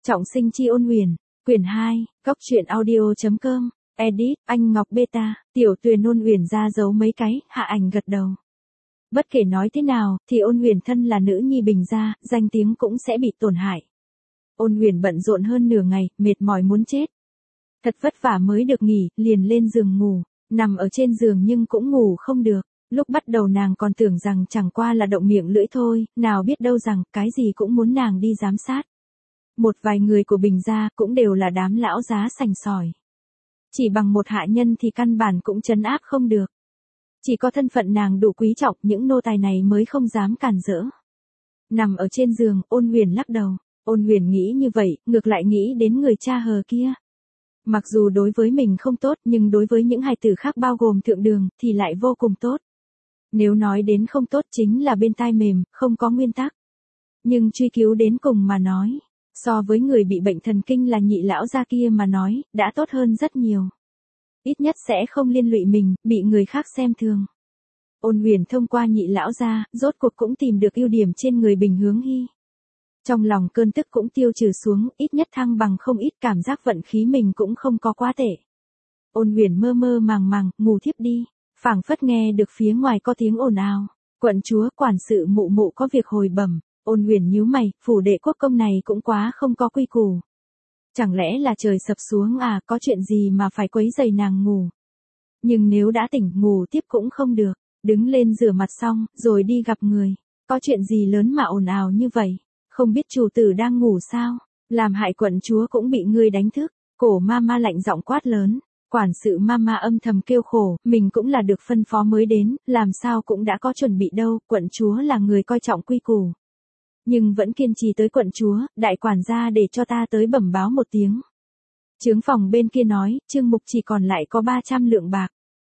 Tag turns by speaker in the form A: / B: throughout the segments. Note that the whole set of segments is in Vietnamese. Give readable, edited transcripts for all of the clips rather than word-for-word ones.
A: Trọng sinh chi ôn huyền, quyển 2, góc truyện audio.com, edit, anh Ngọc Beta, Tiểu Tuyền ôn huyền ra dấu mấy cái, hạ ảnh gật đầu. Bất kể nói thế nào, thì ôn huyền thân là nữ nhi Bình gia, danh tiếng cũng sẽ bị tổn hại. Ôn huyền bận rộn hơn nửa ngày, mệt mỏi muốn chết. Thật vất vả mới được nghỉ, liền lên giường ngủ, nằm ở trên giường nhưng cũng ngủ không được. Lúc bắt đầu nàng còn tưởng rằng chẳng qua là động miệng lưỡi thôi, nào biết đâu rằng cái gì cũng muốn nàng đi giám sát. Một vài người của Bình gia cũng đều là đám lão giá sành sỏi. Chỉ bằng một hạ nhân thì căn bản cũng trấn áp không được. Chỉ có thân phận nàng đủ quý trọng, những nô tài này mới không dám cản rỡ. Nằm ở trên giường, ôn huyền lắc đầu. Ôn huyền nghĩ như vậy, ngược lại nghĩ đến người cha hờ kia. Mặc dù đối với mình không tốt, nhưng đối với những hài tử khác bao gồm thượng đường, thì lại vô cùng tốt. Nếu nói đến không tốt chính là bên tai mềm, không có nguyên tắc. Nhưng truy cứu đến cùng mà nói, so với người bị bệnh thần kinh là nhị lão gia kia mà nói, đã tốt hơn rất nhiều. Ít nhất sẽ không liên lụy mình, bị người khác xem thường. Ôn huyền thông qua nhị lão gia, rốt cuộc cũng tìm được ưu điểm trên người Bình Hướng Hy. Trong lòng cơn tức cũng tiêu trừ xuống, ít nhất thăng bằng không ít, cảm giác vận khí mình cũng không có quá tệ. Ôn huyền mơ mơ màng màng, ngủ thiếp đi, phảng phất nghe được phía ngoài có tiếng ồn ào. Quận chúa, quản sự mụ mụ có việc hồi bẩm. Ôn huyền nhíu mày, phủ đệ quốc công này cũng quá không có quy củ. Chẳng lẽ là trời sập xuống à, có chuyện gì mà phải quấy rầy nàng ngủ. Nhưng nếu đã tỉnh, ngủ tiếp cũng không được, đứng lên rửa mặt xong, rồi đi gặp người. Có chuyện gì lớn mà ồn ào như vậy, không biết chủ tử đang ngủ sao, làm hại quận chúa cũng bị ngươi đánh thức. Cổ mama lạnh giọng quát lớn. Quản sự mama âm thầm kêu khổ, mình cũng là được phân phó mới đến, làm sao cũng đã có chuẩn bị đâu, quận chúa là người coi trọng quy củ. Nhưng vẫn kiên trì tới quận chúa, đại quản gia để cho ta tới bẩm báo một tiếng. Chướng phòng bên kia nói, Trương Mục chỉ còn lại có 300 lượng bạc.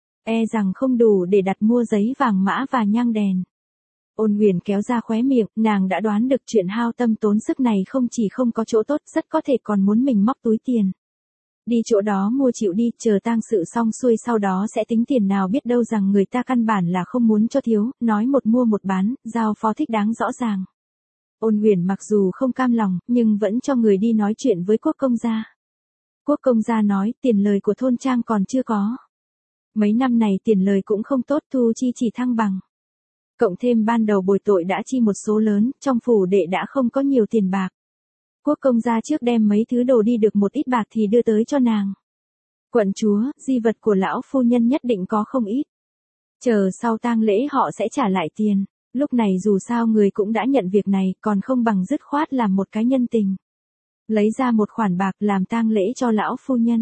A: E rằng không đủ để đặt mua giấy vàng mã và nhang đèn. Ôn huyền kéo ra khóe miệng, nàng đã đoán được chuyện hao tâm tốn sức này không chỉ không có chỗ tốt, rất có thể còn muốn mình móc túi tiền. Đi chỗ đó mua chịu đi, chờ tang sự xong xuôi sau đó sẽ tính tiền, nào biết đâu rằng người ta căn bản là không muốn cho thiếu, nói một mua một bán, giao phó thích đáng rõ ràng. Ôn huyền mặc dù không cam lòng, nhưng vẫn cho người đi nói chuyện với quốc công gia. Quốc công gia nói, tiền lời của thôn trang còn chưa có. Mấy năm này tiền lời cũng không tốt, thu chi chỉ thăng bằng. Cộng thêm ban đầu bồi tội đã chi một số lớn, trong phủ đệ đã không có nhiều tiền bạc. Quốc công gia trước đem mấy thứ đồ đi được một ít bạc thì đưa tới cho nàng. Quận chúa, di vật của lão phu nhân nhất định có không ít. Chờ sau tang lễ họ sẽ trả lại tiền. Lúc này dù sao người cũng đã nhận việc này, còn không bằng dứt khoát làm một cái nhân tình. Lấy ra một khoản bạc làm tang lễ cho lão phu nhân.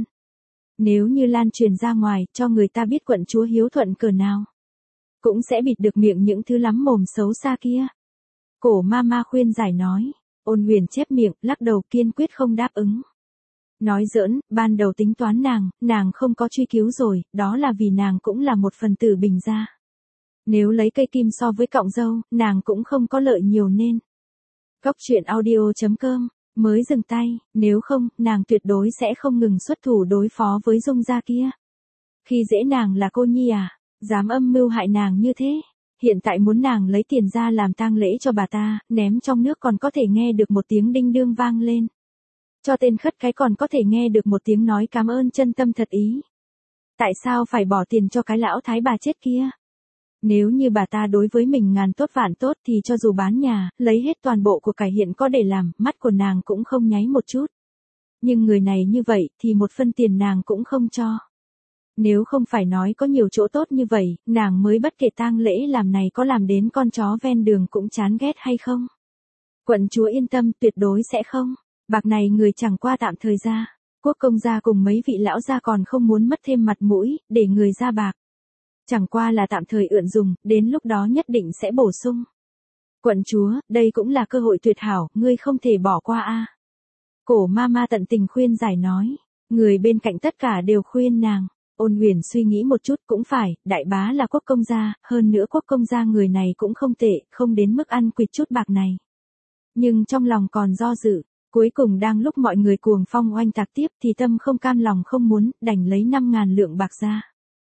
A: Nếu như lan truyền ra ngoài, cho người ta biết quận chúa hiếu thuận cỡ nào, cũng sẽ bịt được miệng những thứ lắm mồm xấu xa kia. Cổ mama khuyên giải nói. Ôn huyền chép miệng, lắc đầu kiên quyết không đáp ứng. Nói giỡn, ban đầu tính toán nàng không có truy cứu rồi, đó là vì nàng cũng là một phần tử Bình gia. Nếu lấy cây kim so với cọng dâu, nàng cũng không có lợi nhiều nên. Góc truyện audio.com, mới dừng tay, nếu không, nàng tuyệt đối sẽ không ngừng xuất thủ đối phó với Dung gia kia. Khi dễ nàng là cô nhi à, dám âm mưu hại nàng như thế. Hiện tại muốn nàng lấy tiền ra làm tang lễ cho bà ta, ném trong nước còn có thể nghe được một tiếng đinh đương vang lên. Cho tên khất cái còn có thể nghe được một tiếng nói cảm ơn chân tâm thật ý. Tại sao phải bỏ tiền cho cái lão thái bà chết kia? Nếu như bà ta đối với mình ngàn tốt vạn tốt thì cho dù bán nhà, lấy hết toàn bộ của cải hiện có để làm, mắt của nàng cũng không nháy một chút. Nhưng người này như vậy thì một phân tiền nàng cũng không cho. Nếu không phải nói có nhiều chỗ tốt như vậy, nàng mới bất kể tang lễ làm này có làm đến con chó ven đường cũng chán ghét hay không. Quận chúa yên tâm, tuyệt đối sẽ không. Bạc này người chẳng qua tạm thời ra. Quốc công gia cùng mấy vị lão gia còn không muốn mất thêm mặt mũi, để người ra bạc. Chẳng qua là tạm thời ượn dùng, đến lúc đó nhất định sẽ bổ sung. Quận chúa, đây cũng là cơ hội tuyệt hảo, ngươi không thể bỏ qua a. Cổ mama tận tình khuyên giải nói. Người bên cạnh tất cả đều khuyên nàng. Ôn huyền suy nghĩ một chút, cũng phải, đại bá là quốc công gia, hơn nữa quốc công gia người này cũng không tệ, không đến mức ăn quỵt chút bạc này. Nhưng trong lòng còn do dự, cuối cùng đang lúc mọi người cuồng phong oanh tạc tiếp thì tâm không cam lòng không muốn, đành lấy 5.000 lượng bạc ra.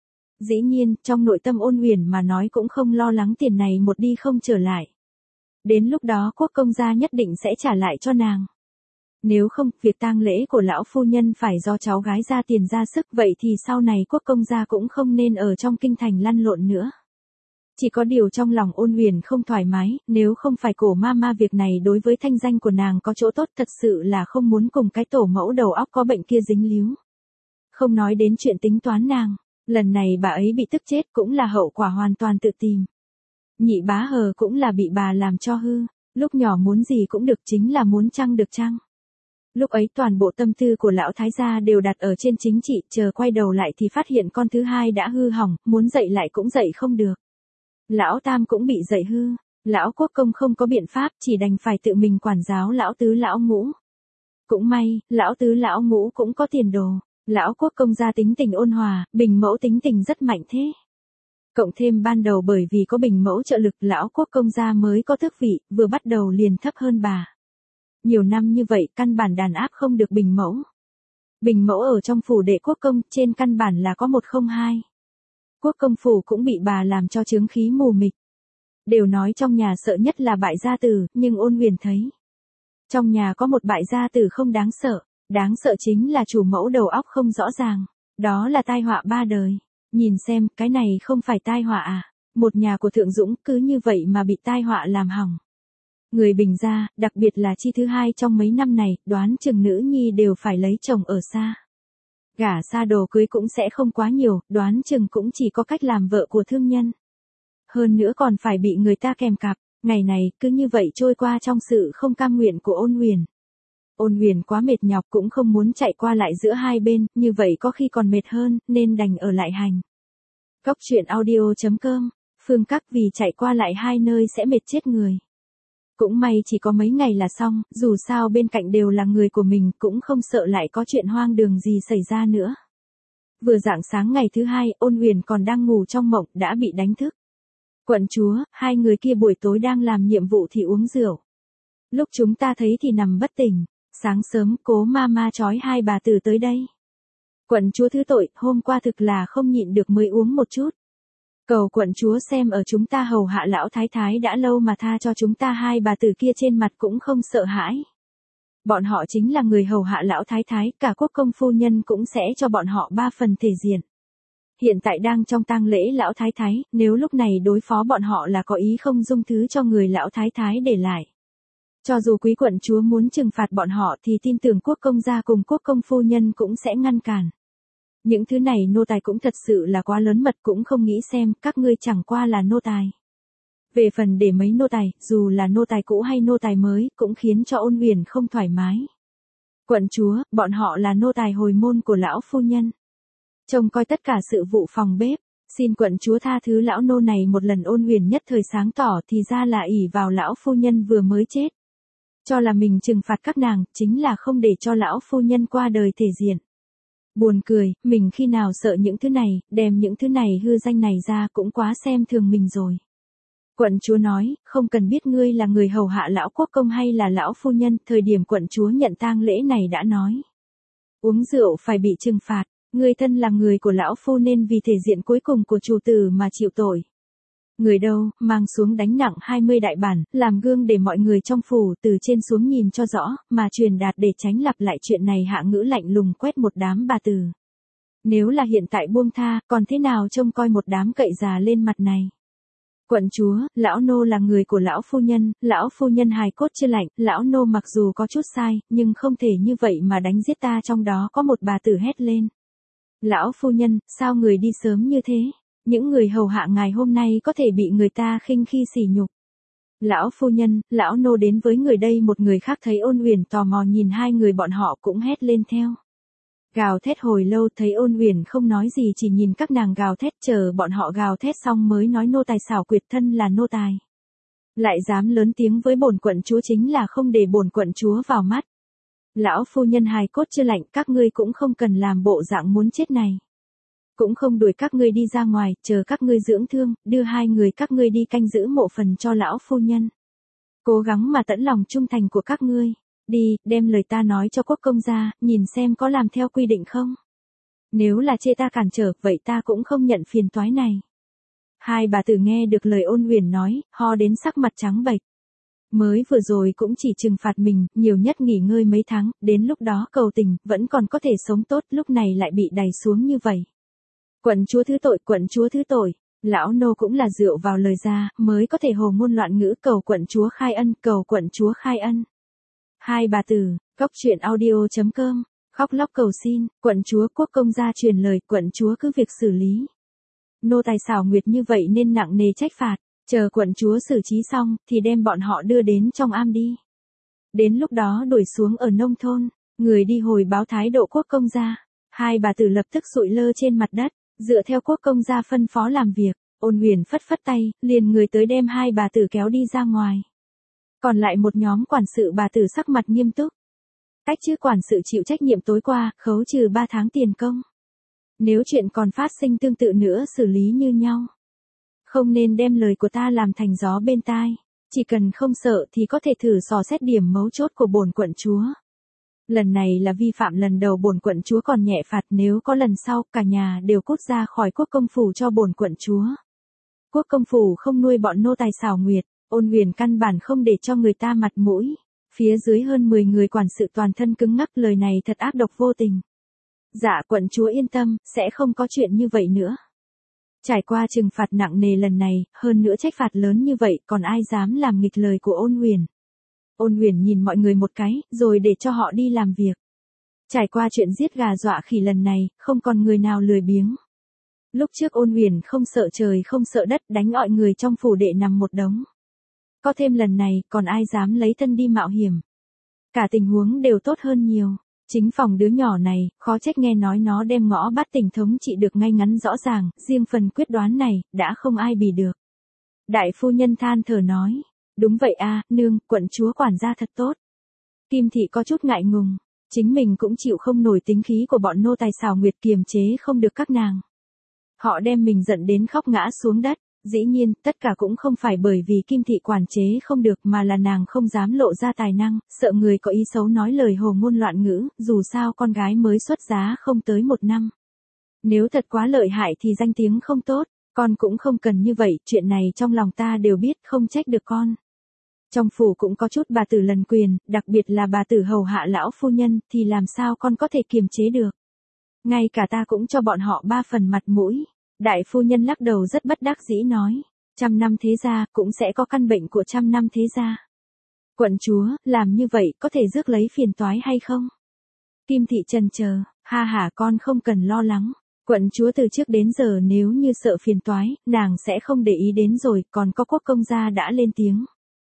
A: Dĩ nhiên, trong nội tâm ôn huyền mà nói cũng không lo lắng tiền này một đi không trở lại. Đến lúc đó quốc công gia nhất định sẽ trả lại cho nàng. Nếu không, việc tang lễ của lão phu nhân phải do cháu gái ra tiền ra sức, vậy thì sau này quốc công gia cũng không nên ở trong kinh thành lăn lộn nữa. Chỉ có điều trong lòng Ôn Huyền không thoải mái, nếu không phải cổ ma việc này đối với thanh danh của nàng có chỗ tốt, thật sự là không muốn cùng cái tổ mẫu đầu óc có bệnh kia dính líu. Không nói đến chuyện tính toán nàng, lần này bà ấy bị tức chết cũng là hậu quả hoàn toàn tự tìm. Nhị bá Hờ cũng là bị bà làm cho hư, lúc nhỏ muốn gì cũng được, chính là muốn trăng được trăng. Lúc ấy toàn bộ tâm tư của lão thái gia đều đặt ở trên chính trị, chờ quay đầu lại thì phát hiện con thứ hai đã hư hỏng, muốn dậy lại cũng dậy không được. Lão tam cũng bị dậy hư, lão quốc công không có biện pháp, chỉ đành phải tự mình quản giáo lão tứ lão ngũ. Cũng may, lão tứ lão ngũ cũng có tiền đồ, lão quốc công gia tính tình ôn hòa, Bình Mẫu tính tình rất mạnh thế. Cộng thêm ban đầu bởi vì có Bình Mẫu trợ lực, lão quốc công gia mới có tước vị, vừa bắt đầu liền thấp hơn bà. Nhiều năm như vậy, căn bản đàn áp không được Bình Mẫu. Bình Mẫu ở trong phủ đệ quốc công, trên căn bản là có 102. Quốc công phủ cũng bị bà làm cho chướng khí mù mịt. Đều nói trong nhà sợ nhất là bại gia tử, nhưng Ôn Huyền thấy trong nhà có một bại gia tử không đáng sợ chính là chủ mẫu đầu óc không rõ ràng, đó là tai họa ba đời. Nhìn xem, cái này không phải tai họa à? Một nhà của Thượng Dũng cứ như vậy mà bị tai họa làm hỏng. Người Bình gia, đặc biệt là Chi thứ hai trong mấy năm này, đoán chừng nữ nhi đều phải lấy chồng ở xa. Gả xa đồ cưới cũng sẽ không quá nhiều, đoán chừng cũng chỉ có cách làm vợ của thương nhân. Hơn nữa còn phải bị người ta kèm cặp, ngày này cứ như vậy trôi qua trong sự không cam nguyện của Ôn Huyền. Ôn Huyền quá mệt nhọc cũng không muốn chạy qua lại giữa hai bên, như vậy có khi còn mệt hơn, nên đành ở lại hành. Góc truyện audio.com, Phương Các vì chạy qua lại hai nơi sẽ mệt chết người. Cũng may chỉ có mấy ngày là xong, dù sao bên cạnh đều là người của mình, cũng không sợ lại có chuyện hoang đường gì xảy ra nữa. Vừa rạng sáng ngày thứ hai, Ôn Huyền còn đang ngủ trong mộng, đã bị đánh thức. Quận chúa, hai người kia buổi tối đang làm nhiệm vụ thì uống rượu. Lúc chúng ta thấy thì nằm bất tỉnh, sáng sớm cố ma trói hai bà tử tới đây. Quận chúa thứ tội, hôm qua thực là không nhịn được mới uống một chút. Cầu quận chúa xem ở chúng ta hầu hạ lão thái thái đã lâu mà tha cho chúng ta, hai bà tử kia trên mặt cũng không sợ hãi. Bọn họ chính là người hầu hạ lão thái thái, cả quốc công phu nhân cũng sẽ cho bọn họ 3 phần thể diện. Hiện tại đang trong tang lễ lão thái thái, nếu lúc này đối phó bọn họ là có ý không dung thứ cho người lão thái thái để lại. Cho dù quý quận chúa muốn trừng phạt bọn họ thì tin tưởng quốc công gia cùng quốc công phu nhân cũng sẽ ngăn cản. Những thứ này nô tài cũng thật sự là quá lớn mật, cũng không nghĩ xem, các ngươi chẳng qua là nô tài. Về phần để mấy nô tài, dù là nô tài cũ hay nô tài mới, cũng khiến cho Ôn Huyền không thoải mái. Quận chúa, bọn họ là nô tài hồi môn của lão phu nhân. Trông coi tất cả sự vụ phòng bếp, xin quận chúa tha thứ lão nô này một lần. Ôn Huyền nhất thời sáng tỏ, thì ra là ỷ vào lão phu nhân vừa mới chết. Cho là mình trừng phạt các nàng, chính là không để cho lão phu nhân qua đời thể diện. Buồn cười, mình khi nào sợ những thứ này, đem những thứ này hư danh này ra cũng quá xem thường mình rồi. Quận chúa nói, không cần biết ngươi là người hầu hạ lão quốc công hay là lão phu nhân, thời điểm quận chúa nhận tang lễ này đã nói. Uống rượu phải bị trừng phạt, ngươi thân là người của lão phu nên vì thể diện cuối cùng của chủ tử mà chịu tội. Người đâu, mang xuống đánh nặng 20 đại bản, làm gương để mọi người trong phủ từ trên xuống nhìn cho rõ, mà truyền đạt để tránh lặp lại chuyện này. Hạ Ngữ lạnh lùng quét một đám bà tử. Nếu là hiện tại buông tha, còn thế nào trông coi một đám cậy già lên mặt này. Quận chúa, lão nô là người của lão phu nhân hài cốt chưa lạnh, lão nô mặc dù có chút sai, nhưng không thể như vậy mà đánh giết ta. Trong đó có một bà tử hét lên. Lão phu nhân, sao người đi sớm như thế? Những người hầu hạ ngài hôm nay có thể bị người ta khinh khi sỉ nhục. Lão phu nhân, lão nô đến với người đây. Một người khác thấy Ôn Huyền tò mò nhìn hai người bọn họ cũng hét lên theo. Gào thét hồi lâu, thấy Ôn Huyền không nói gì, chỉ nhìn các nàng gào thét, chờ bọn họ gào thét xong mới nói nô tài xảo quyệt, thân là nô tài. Lại dám lớn tiếng với bổn quận chúa, chính là không để bổn quận chúa vào mắt. Lão phu nhân hài cốt chưa lạnh, các ngươi cũng không cần làm bộ dạng muốn chết này. Cũng không đuổi các ngươi đi ra ngoài, chờ các ngươi dưỡng thương, đưa hai người các ngươi đi canh giữ mộ phần cho lão phu nhân. Cố gắng mà tẫn lòng trung thành của các ngươi. Đi, đem lời ta nói cho quốc công gia, nhìn xem có làm theo quy định không. Nếu là chê ta cản trở, vậy ta cũng không nhận phiền toái này. Hai bà tử nghe được lời Ôn Huyền nói, ho đến sắc mặt trắng bệch. Mới vừa rồi cũng chỉ trừng phạt mình, nhiều nhất nghỉ ngơi mấy tháng, đến lúc đó cầu tình, vẫn còn có thể sống tốt, lúc này lại bị đày xuống như vậy. Quận chúa thứ tội, quận chúa thứ tội. Lão nô cũng là dựa vào lời ra, mới có thể hồ ngôn loạn ngữ cầu quận chúa khai ân, cầu quận chúa khai ân. Hai bà tử, góc truyện audio.com, khóc lóc cầu xin, quận chúa quốc công gia truyền lời, quận chúa cứ việc xử lý. Nô tài xảo nguyệt như vậy nên nặng nề trách phạt, chờ quận chúa xử trí xong, thì đem bọn họ đưa đến trong am đi. Đến lúc đó đuổi xuống ở nông thôn, người đi hồi báo thái độ quốc công gia. Hai bà tử lập tức sụi lơ trên mặt đất, dựa theo quốc công gia phân phó làm việc. Ôn Huyền phất phất tay, liền người tới đem hai bà tử kéo đi ra ngoài. Còn lại một nhóm quản sự bà tử sắc mặt nghiêm túc. Cách chứ quản sự chịu trách nhiệm tối qua, khấu trừ 3 tháng tiền công. Nếu chuyện còn phát sinh tương tự nữa xử lý như nhau. Không nên đem lời của ta làm thành gió bên tai. Chỉ cần không sợ thì có thể thử dò xét điểm mấu chốt của bổn quận chúa. Lần này là vi phạm lần đầu, bổn quận chúa còn nhẹ phạt, nếu có lần sau cả nhà đều cút ra khỏi quốc công phủ cho bổn quận chúa. Quốc công phủ không nuôi bọn nô tài xảo nguyệt, Ôn Huyền căn bản không để cho người ta mặt mũi. Phía dưới hơn 10 người quản sự toàn thân cứng ngắc, lời này thật ác độc vô tình. Dạ quận chúa yên tâm, sẽ không có chuyện như vậy nữa. Trải qua trừng phạt nặng nề lần này, hơn nữa trách phạt lớn như vậy, còn ai dám làm nghịch lời của Ôn Huyền. Ôn Huyền nhìn mọi người một cái, rồi để cho họ đi làm việc. Trải qua chuyện giết gà dọa khỉ lần này, không còn người nào lười biếng. Lúc trước Ôn Huyền không sợ trời không sợ đất, đánh mọi người trong phủ đệ nằm một đống. Có thêm lần này, còn ai dám lấy thân đi mạo hiểm. Cả tình huống đều tốt hơn nhiều. Chính phòng đứa nhỏ này, khó trách nghe nói nó đem ngõ bát tỉnh thống trị được ngay ngắn rõ ràng, riêng phần quyết đoán này, đã không ai bì được. Đại phu nhân than thở nói, đúng vậy a, nương, quận chúa quản gia thật tốt. Kim thị có chút ngại ngùng, chính mình cũng chịu không nổi tính khí của bọn nô tài xảo nguyệt, kiềm chế không được các nàng. Họ đem mình giận đến khóc ngã xuống đất. Dĩ nhiên, tất cả cũng không phải bởi vì Kim thị quản chế không được, mà là nàng không dám lộ ra tài năng, sợ người có ý xấu nói lời hồ ngôn loạn ngữ, dù sao con gái mới xuất giá không tới 1 năm. Nếu thật quá lợi hại thì danh tiếng không tốt, con cũng không cần như vậy, chuyện này trong lòng ta đều biết, không trách được con. Trong phủ cũng có chút bà tử lần quyền, đặc biệt là bà tử hầu hạ lão phu nhân, thì làm sao con có thể kiềm chế được. Ngay cả ta cũng cho bọn họ 3 phần mặt mũi. Đại phu nhân lắc đầu rất bất đắc dĩ nói, 100 năm thế gia cũng sẽ có căn bệnh của 100 năm thế gia. Quận chúa, làm như vậy có thể rước lấy phiền toái hay không? Kim thị chần chờ, ha hả, con không cần lo lắng. Quận chúa từ trước đến giờ nếu như sợ phiền toái, nàng sẽ không để ý đến rồi, còn có quốc công gia đã lên tiếng.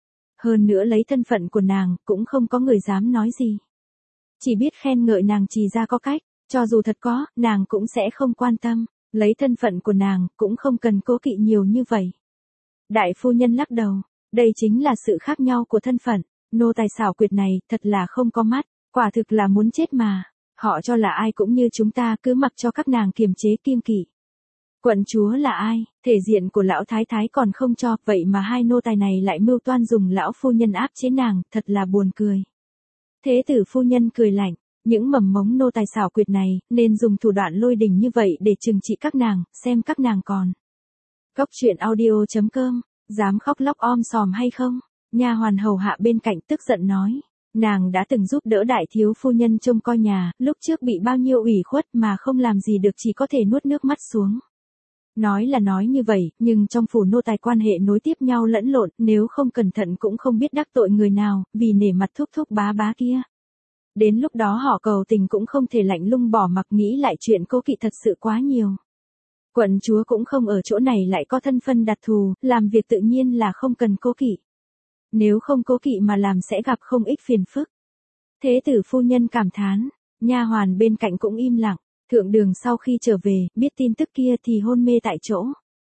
A: Hơn nữa lấy thân phận của nàng, cũng không có người dám nói gì. Chỉ biết khen ngợi nàng chỉ ra có cách, cho dù thật có, nàng cũng sẽ không quan tâm. Lấy thân phận của nàng, cũng không cần cố kỵ nhiều như vậy. Đại phu nhân lắc đầu, đây chính là sự khác nhau của thân phận, nô tài xảo quyệt này, thật là không có mắt, quả thực là muốn chết mà. Họ cho là ai cũng như chúng ta, cứ mặc cho các nàng kiềm chế kiêng kỵ. Quận chúa là ai, thể diện của lão thái thái còn không cho, vậy mà hai nô tài này lại mưu toan dùng lão phu nhân áp chế nàng, thật là buồn cười. Thế tử phu nhân cười lạnh. Những mầm mống nô tài xảo quyệt này, nên dùng thủ đoạn lôi đình như vậy để trừng trị các nàng, xem các nàng còn. Góc truyện audio.com, dám khóc lóc om sòm hay không? Nha hoàn hầu hạ bên cạnh tức giận nói. Nàng đã từng giúp đỡ đại thiếu phu nhân trông coi nhà, lúc trước bị bao nhiêu ủy khuất mà không làm gì được, chỉ có thể nuốt nước mắt xuống. Nói là nói như vậy, nhưng trong phủ nô tài quan hệ nối tiếp nhau lẫn lộn, nếu không cẩn thận cũng không biết đắc tội người nào, vì nể mặt thúc thúc bá bá kia. Đến lúc đó họ cầu tình cũng không thể lạnh lùng bỏ mặc, nghĩ lại chuyện cố kỵ thật sự quá nhiều. Quận chúa cũng không ở chỗ này lại có thân phân đặc thù, làm việc tự nhiên là không cần cố kỵ. Nếu không cố kỵ mà làm sẽ gặp không ít phiền phức. Thế tử phu nhân cảm thán, nha hoàn bên cạnh cũng im lặng. Thượng Đường sau khi trở về, biết tin tức kia thì hôn mê tại chỗ.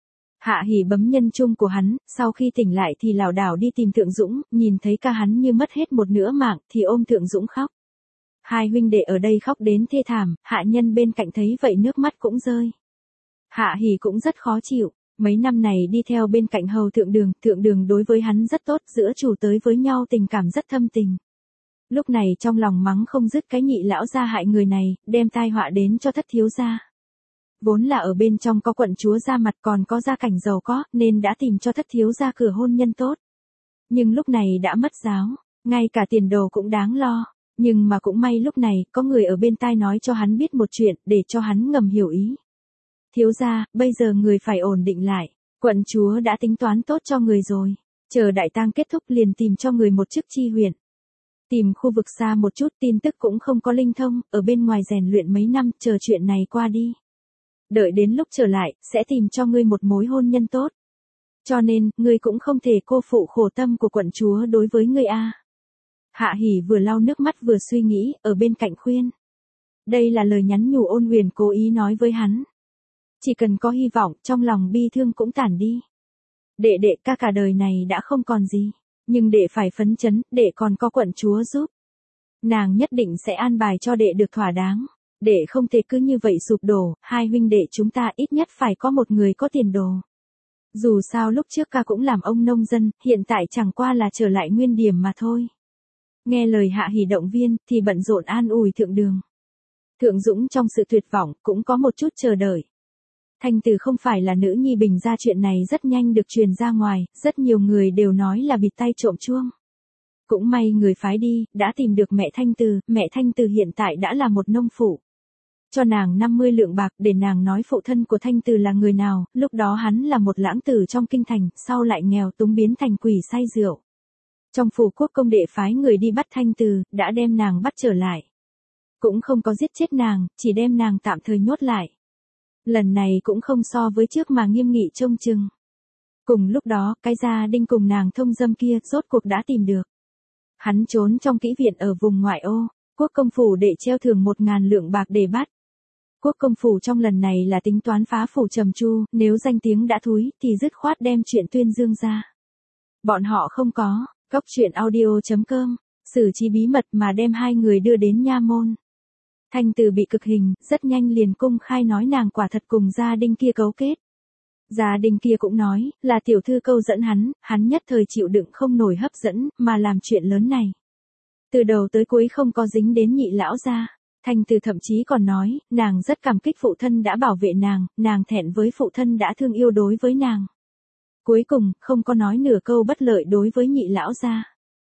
A: Hạ Hỉ bấm nhân chung của hắn, sau khi tỉnh lại thì lảo đảo đi tìm Thượng Dũng, nhìn thấy ca hắn như mất hết một nửa mạng, thì ôm Thượng Dũng khóc. Hai huynh đệ ở đây khóc đến thê thảm, hạ nhân bên cạnh thấy vậy nước mắt cũng rơi. Hạ Hỉ cũng rất khó chịu, mấy năm này đi theo bên cạnh hầu Thượng Đường đối với hắn rất tốt, giữa chủ tới với nhau tình cảm rất thâm tình. Lúc này trong lòng mắng không dứt cái nhị lão gia hại người này, đem tai họa đến cho thất thiếu gia. Vốn là ở bên trong có quận chúa ra mặt, còn có gia cảnh giàu có, nên đã tìm cho thất thiếu gia cửa hôn nhân tốt. Nhưng lúc này đã mất giáo, ngay cả tiền đồ cũng đáng lo. Nhưng mà cũng may lúc này, có người ở bên tai nói cho hắn biết một chuyện, để cho hắn ngầm hiểu ý. Thiếu gia, bây giờ người phải ổn định lại. Quận chúa đã tính toán tốt cho người rồi. Chờ đại tang kết thúc liền tìm cho người một chức chi huyện. Tìm khu vực xa một chút, tin tức cũng không có linh thông, ở bên ngoài rèn luyện mấy năm, chờ chuyện này qua đi. Đợi đến lúc trở lại, sẽ tìm cho ngươi một mối hôn nhân tốt. Cho nên, ngươi cũng không thể cô phụ khổ tâm của quận chúa đối với ngươi a. Hạ Hỉ vừa lau nước mắt vừa suy nghĩ, ở bên cạnh khuyên. Đây là lời nhắn nhủ Ôn Huyền cố ý nói với hắn. Chỉ cần có hy vọng, trong lòng bi thương cũng tản đi. Đệ đệ ca cả đời này đã không còn gì, nhưng đệ phải phấn chấn, đệ còn có quận chúa giúp. Nàng nhất định sẽ an bài cho đệ được thỏa đáng. Đệ không thể cứ như vậy sụp đổ, hai huynh đệ chúng ta ít nhất phải có một người có tiền đồ. Dù sao lúc trước ca cũng làm ông nông dân, hiện tại chẳng qua là trở lại nguyên điểm mà thôi. Nghe lời Hạ Hỉ động viên, thì bận rộn an ủi Thượng Đường. Thượng Dũng trong sự tuyệt vọng, cũng có một chút chờ đợi. Thanh Từ không phải là nữ nhi Bình gia, chuyện này rất nhanh được truyền ra ngoài, rất nhiều người đều nói là bịt tay trộm chuông. Cũng may người phái đi, đã tìm được mẹ Thanh Từ hiện tại đã là một nông phụ. Cho nàng 50 lượng bạc để nàng nói phụ thân của Thanh Từ là người nào, lúc đó hắn là một lãng tử trong kinh thành, sau lại nghèo túng biến thành quỷ say rượu. Trong phủ quốc công đệ phái người đi bắt Thanh Từ, đã đem nàng bắt trở lại. Cũng không có giết chết nàng, chỉ đem nàng tạm thời nhốt lại. Lần này cũng không so với trước mà nghiêm nghị trông chừng. Cùng lúc đó, cái gia đình cùng nàng thông dâm kia rốt cuộc đã tìm được. Hắn trốn trong kỹ viện ở vùng ngoại ô, quốc công phủ để treo thưởng 1.000 lượng bạc để bắt. Quốc công phủ trong lần này là tính toán phá phủ trầm chu, nếu danh tiếng đã thúi thì dứt khoát đem chuyện tuyên dương ra. Bọn họ không có, góc chuyện audio.com, xử trí bí mật mà đem hai người đưa đến nha môn. Thanh Từ bị cực hình, rất nhanh liền công khai nói nàng quả thật cùng gia đình kia cấu kết. Gia đình kia cũng nói, là tiểu thư câu dẫn hắn nhất thời chịu đựng không nổi hấp dẫn, mà làm chuyện lớn này. Từ đầu tới cuối không có dính đến nhị lão gia. Thanh Từ thậm chí còn nói, nàng rất cảm kích phụ thân đã bảo vệ nàng thẹn với phụ thân đã thương yêu đối với nàng. Cuối cùng, không có nói nửa câu bất lợi đối với nhị lão gia.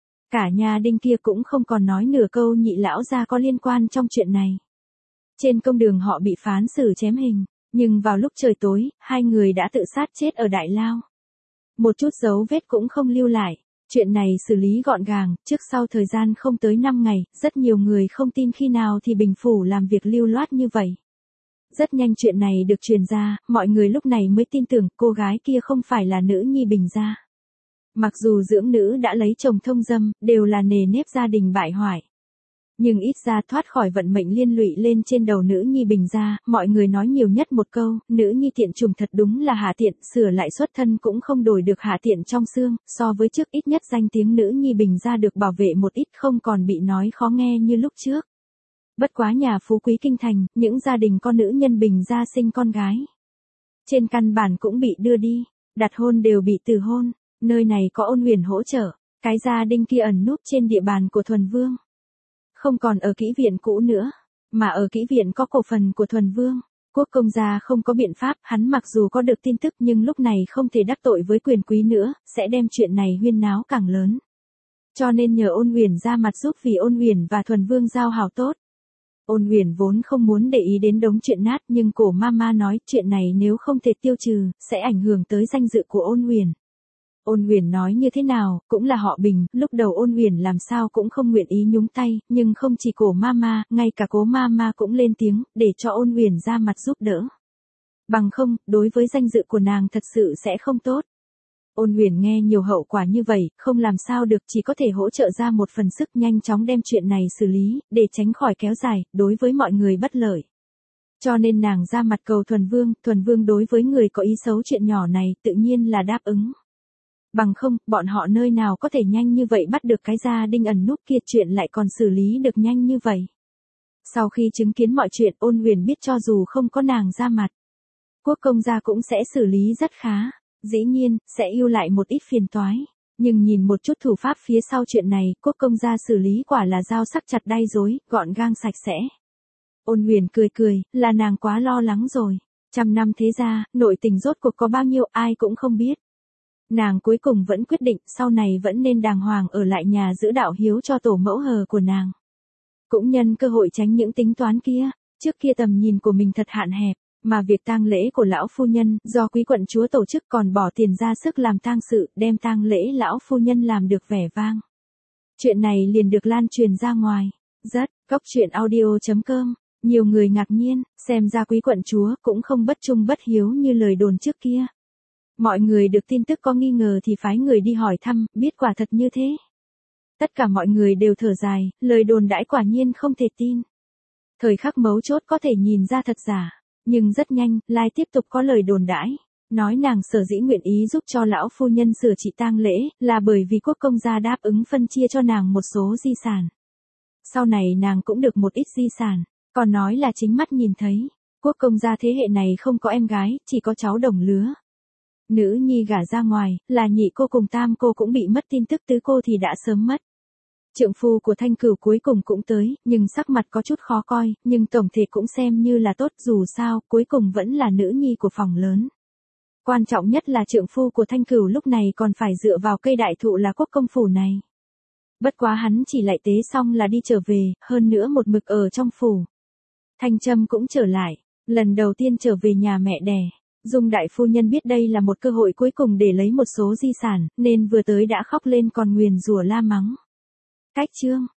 A: Cả nhà đinh kia cũng không còn nói nửa câu nhị lão gia có liên quan trong chuyện này. Trên công đường họ bị phán xử chém hình, nhưng vào lúc trời tối, hai người đã tự sát chết ở đại lao. Một chút dấu vết cũng không lưu lại. Chuyện này xử lý gọn gàng, trước sau thời gian không tới 5 ngày, rất nhiều người không tin khi nào thì Bình Phủ làm việc lưu loát như vậy. Rất nhanh chuyện này được truyền ra, mọi người lúc này mới tin tưởng cô gái kia không phải là nữ nhi Bình gia. Mặc dù dưỡng nữ đã lấy chồng thông dâm, đều là nề nếp gia đình bại hoại. Nhưng ít ra thoát khỏi vận mệnh liên lụy lên trên đầu nữ nhi Bình gia, mọi người nói nhiều nhất một câu, nữ nhi Tiện trùng thật đúng là Hạ Tiện, sửa lại xuất thân cũng không đổi được Hạ Tiện trong xương, so với trước ít nhất danh tiếng nữ nhi Bình gia được bảo vệ một ít, không còn bị nói khó nghe như lúc trước. Bất quá nhà phú quý kinh thành, những gia đình con nữ nhân Bình gia sinh con gái. Trên căn bản cũng bị đưa đi, đặt hôn đều bị từ hôn, nơi này có Ôn Huyền hỗ trợ, cái gia đình kia ẩn núp trên địa bàn của Thuần Vương. Không còn ở kỹ viện cũ nữa, mà ở kỹ viện có cổ phần của Thuần Vương. Quốc công gia không có biện pháp, hắn mặc dù có được tin tức nhưng lúc này không thể đắc tội với quyền quý nữa, sẽ đem chuyện này huyên náo càng lớn. Cho nên nhờ Ôn Huyền ra mặt giúp vì Ôn Huyền và Thuần Vương giao hảo tốt. Ôn Huyền vốn không muốn để ý đến đống chuyện nát nhưng cổ mama nói chuyện này nếu không thể tiêu trừ, sẽ ảnh hưởng tới danh dự của Ôn Huyền. Ôn Huyền nói như thế nào, cũng là họ Bình, lúc đầu Ôn Huyền làm sao cũng không nguyện ý nhúng tay, nhưng không chỉ cổ mama, ngay cả cố mama cũng lên tiếng, để cho Ôn Huyền ra mặt giúp đỡ. Bằng không, đối với danh dự của nàng thật sự sẽ không tốt. Ôn Huyền nghe nhiều hậu quả như vậy, không làm sao được, chỉ có thể hỗ trợ ra một phần sức nhanh chóng đem chuyện này xử lý, để tránh khỏi kéo dài, đối với mọi người bất lợi. Cho nên nàng ra mặt cầu Thuần Vương đối với người có ý xấu chuyện nhỏ này, tự nhiên là đáp ứng. Bằng không, bọn họ nơi nào có thể nhanh như vậy bắt được cái gia đình ẩn núp kia, chuyện lại còn xử lý được nhanh như vậy. Sau khi chứng kiến mọi chuyện, Ôn Huyền biết cho dù không có nàng ra mặt, quốc công gia cũng sẽ xử lý rất khá. Dĩ nhiên, sẽ yêu lại một ít phiền toái. Nhưng nhìn một chút thủ pháp phía sau chuyện này, quốc công gia xử lý quả là dao sắc chặt đay dối, gọn gàng sạch sẽ. Ôn Huyền cười, là nàng quá lo lắng rồi. 100 năm thế gia, nội tình rốt cuộc có bao nhiêu ai cũng không biết. Nàng cuối cùng vẫn quyết định sau này vẫn nên đàng hoàng ở lại nhà giữ đạo hiếu cho tổ mẫu hờ của nàng. Cũng nhân cơ hội tránh những tính toán kia, trước kia tầm nhìn của mình thật hạn hẹp, mà việc tang lễ của lão phu nhân do quý quận chúa tổ chức còn bỏ tiền ra sức làm tang sự, đem tang lễ lão phu nhân làm được vẻ vang. Chuyện này liền được lan truyền ra ngoài. Rất, Cóc truyện audio.com, nhiều người ngạc nhiên, xem ra quý quận chúa cũng không bất trung bất hiếu như lời đồn trước kia. Mọi người được tin tức có nghi ngờ thì phái người đi hỏi thăm, biết quả thật như thế. Tất cả mọi người đều thở dài, lời đồn đãi quả nhiên không thể tin. Thời khắc mấu chốt có thể nhìn ra thật giả, nhưng rất nhanh, lại tiếp tục có lời đồn đãi. Nói nàng sở dĩ nguyện ý giúp cho lão phu nhân sửa trị tang lễ, là bởi vì quốc công gia đáp ứng phân chia cho nàng một số di sản. Sau này nàng cũng được một ít di sản, còn nói là chính mắt nhìn thấy. Quốc công gia thế hệ này không có em gái, chỉ có cháu đồng lứa. Nữ nhi gả ra ngoài, là nhị cô cùng tam cô cũng bị mất tin tức, tứ cô thì đã sớm mất. Trượng phu của Thanh Cửu cuối cùng cũng tới, nhưng sắc mặt có chút khó coi, nhưng tổng thể cũng xem như là tốt, dù sao, cuối cùng vẫn là nữ nhi của phòng lớn. Quan trọng nhất là trượng phu của Thanh Cửu lúc này còn phải dựa vào cây đại thụ là quốc công phủ này. Bất quá hắn chỉ lại tế xong là đi trở về, hơn nữa một mực ở trong phủ. Thanh Trâm cũng trở lại, lần đầu tiên trở về nhà mẹ đẻ. Dung đại phu nhân biết đây là một cơ hội cuối cùng để lấy một số di sản, nên vừa tới đã khóc lên còn nguyền rủa la mắng. Cách chương